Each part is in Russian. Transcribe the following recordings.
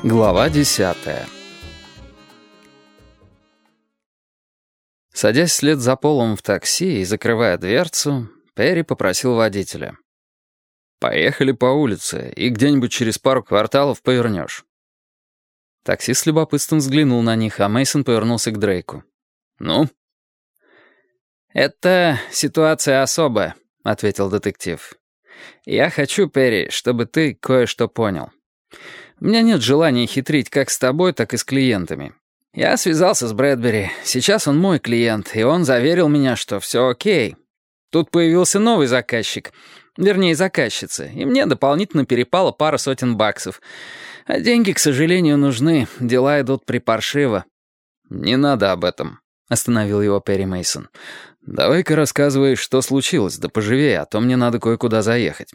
Глава 10. Садясь вслед за Полом в такси и закрывая дверцу, Перри попросил водителя: «Поехали по улице, и где-нибудь через пару кварталов повернешь». Таксист с любопытством взглянул на них, а Мейсон повернулся к Дрейку. «Ну?» «Это ситуация особая», — ответил детектив. «Я хочу, Перри, чтобы ты кое-что понял. У меня нет желания хитрить как с тобой, так и с клиентами. Я связался с Брэдбери. Сейчас он мой клиент, и он заверил меня, что все окей. Тут появился новый заказчик, вернее, заказчица, и мне дополнительно перепало пара сотен баксов. А деньги, к сожалению, нужны, дела идут припаршиво». «Не надо об этом», — остановил его Перри Мейсон. «Давай-ка рассказывай, что случилось, да поживее, а то мне надо кое-куда заехать».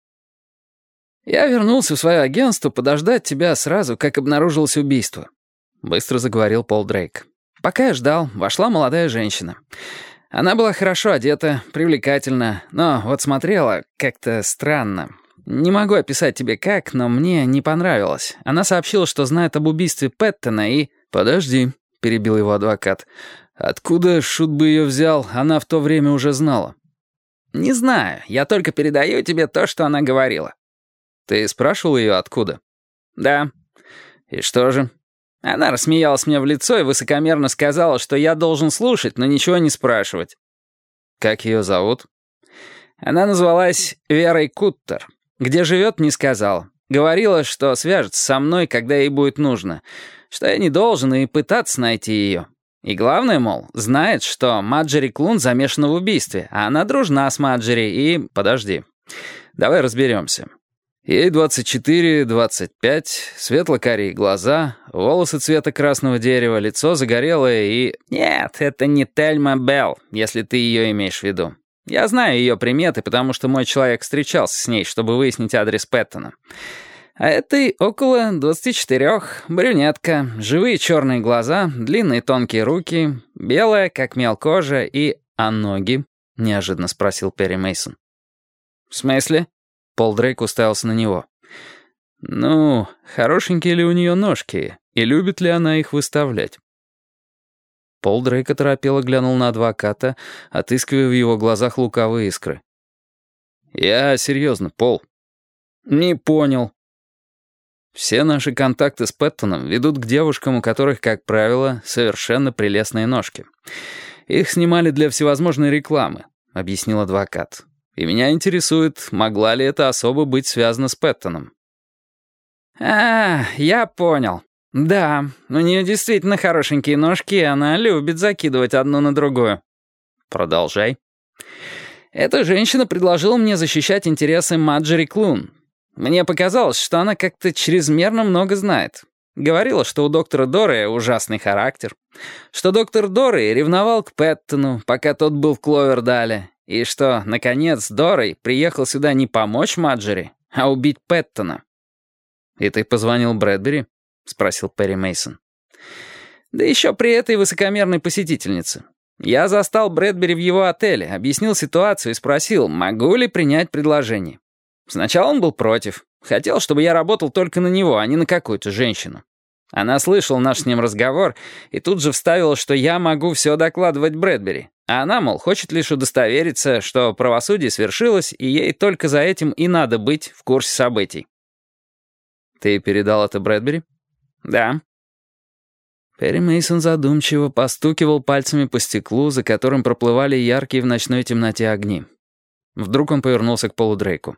«Я вернулся в свое агентство подождать тебя сразу, как обнаружилось убийство», — быстро заговорил Пол Дрейк. «Пока я ждал, вошла молодая женщина. Она была хорошо одета, привлекательна, но вот смотрела как-то странно. Не могу описать тебе как, но мне не понравилось. Она сообщила, что знает об убийстве Пэттона и...» «Подожди», — перебил его адвокат. «Откуда, шут бы ее взял, она в то время уже знала?» «Не знаю, я только передаю тебе то, что она говорила». «Ты спрашивал ее, откуда?» «Да». «И что же?» Она рассмеялась мне в лицо и высокомерно сказала, что я должен слушать, но ничего не спрашивать. «Как ее зовут?» Она назвалась Верой Куттер. Где живет, не сказала. Говорила, что свяжется со мной, когда ей будет нужно, что я не должен и пытаться найти ее. И главное, мол, знает, что Маджери Клун замешана в убийстве, а она дружна с Маджери и... Подожди. Давай разберемся. Ей 24-25, светло-карие глаза, волосы цвета красного дерева, лицо загорелое и... Нет, это не Тельма Белл, если ты ее имеешь в виду. Я знаю ее приметы, потому что мой человек встречался с ней, чтобы выяснить адрес Пэттона. А этой около 24, брюнетка, живые черные глаза, длинные тонкие руки, белая, как мел кожа и... «А ноги?» — неожиданно спросил Перри Мейсон. «В смысле?» Пол Дрейк уставился на него. «Ну, хорошенькие ли у нее ножки, и любит ли она их выставлять?» Пол Дрейк оторопело глянул на адвоката, отыскивая в его глазах лукавые искры. «Я серьезно, Пол». «Не понял». «Все наши контакты с Пэттоном ведут к девушкам, у которых, как правило, совершенно прелестные ножки. Их снимали для всевозможной рекламы», — объяснил адвокат. «И меня интересует, могла ли эта особа быть связана с Пэттоном». Я понял. Да, у нее действительно хорошенькие ножки, и она любит закидывать одну на другую». «Продолжай». «Эта женщина предложила мне защищать интересы Маджери Клун. Мне показалось, что она как-то чрезмерно много знает. Говорила, что у доктора Дорри ужасный характер, что доктор Дорри ревновал к Пэттону, пока тот был в Кловердале, и что, наконец, Дорри приехал сюда не помочь Маджери, а убить Пэттона». «И ты позвонил Брэдбери?» — спросил Перри Мейсон. «Да еще при этой высокомерной посетительнице. Я застал Брэдбери в его отеле, объяснил ситуацию и спросил, могу ли принять предложение. Сначала он был против. Хотел, чтобы я работал только на него, а не на какую-то женщину. Она слышала наш с ним разговор и тут же вставила, что я могу все докладывать Брэдбери. А она, мол, хочет лишь удостовериться, что правосудие свершилось, и ей только за этим и надо быть в курсе событий». «Ты передал это Брэдбери?» «Да». Перри Мейсон задумчиво постукивал пальцами по стеклу, за которым проплывали яркие в ночной темноте огни. Вдруг он повернулся к Полу Дрейку.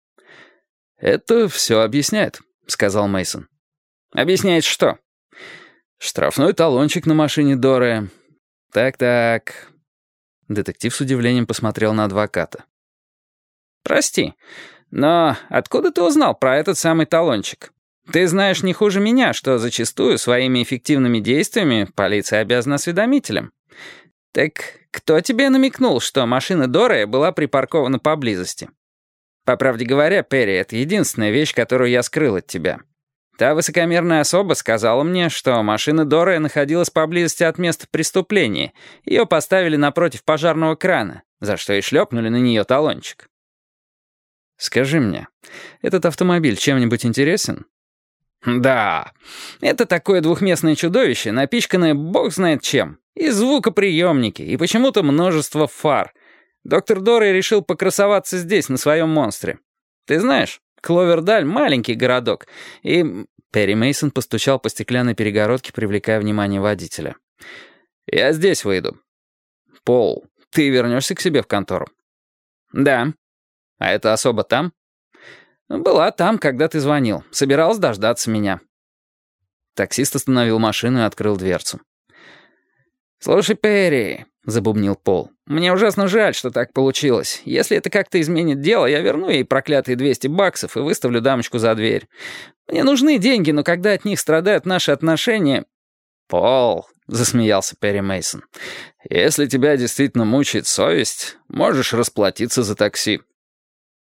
«Это все объясняет», — сказал Мейсон. «Объясняет что?» «Штрафной талончик на машине Дорри. Так». Детектив с удивлением посмотрел на адвоката. «Прости, но откуда ты узнал про этот самый талончик? Ты знаешь не хуже меня, что зачастую своими эффективными действиями полиция обязана осведомителем. Так кто тебе намекнул, что машина Дорри была припаркована поблизости? По правде говоря, Перри, это единственная вещь, которую я скрыл от тебя. Та высокомерная особа сказала мне, что машина Дорри находилась поблизости от места преступления. Ее поставили напротив пожарного крана, за что и шлепнули на нее талончик». «Скажи мне, этот автомобиль чем-нибудь интересен?» «Да, это такое двухместное чудовище, напичканное бог знает чем. И звукоприемники, и почему-то множество фар. Доктор Дорей решил покрасоваться здесь, на своем монстре. Ты знаешь, Кловердаль — маленький городок, и...» Перри Мейсон постучал по стеклянной перегородке, привлекая внимание водителя. «Я здесь выйду. Пол, ты вернешься к себе в контору?» «Да». «А эта особа там?» «Была там, когда ты звонил. Собиралась дождаться меня». Таксист остановил машину и открыл дверцу. «Слушай, Перри», — забубнил Пол, — «мне ужасно жаль, что так получилось. Если это как-то изменит дело, я верну ей проклятые $200 и выставлю дамочку за дверь. Мне нужны деньги, но когда от них страдают наши отношения...» «Пол», — засмеялся Перри Мейсон, — «если тебя действительно мучает совесть, можешь расплатиться за такси.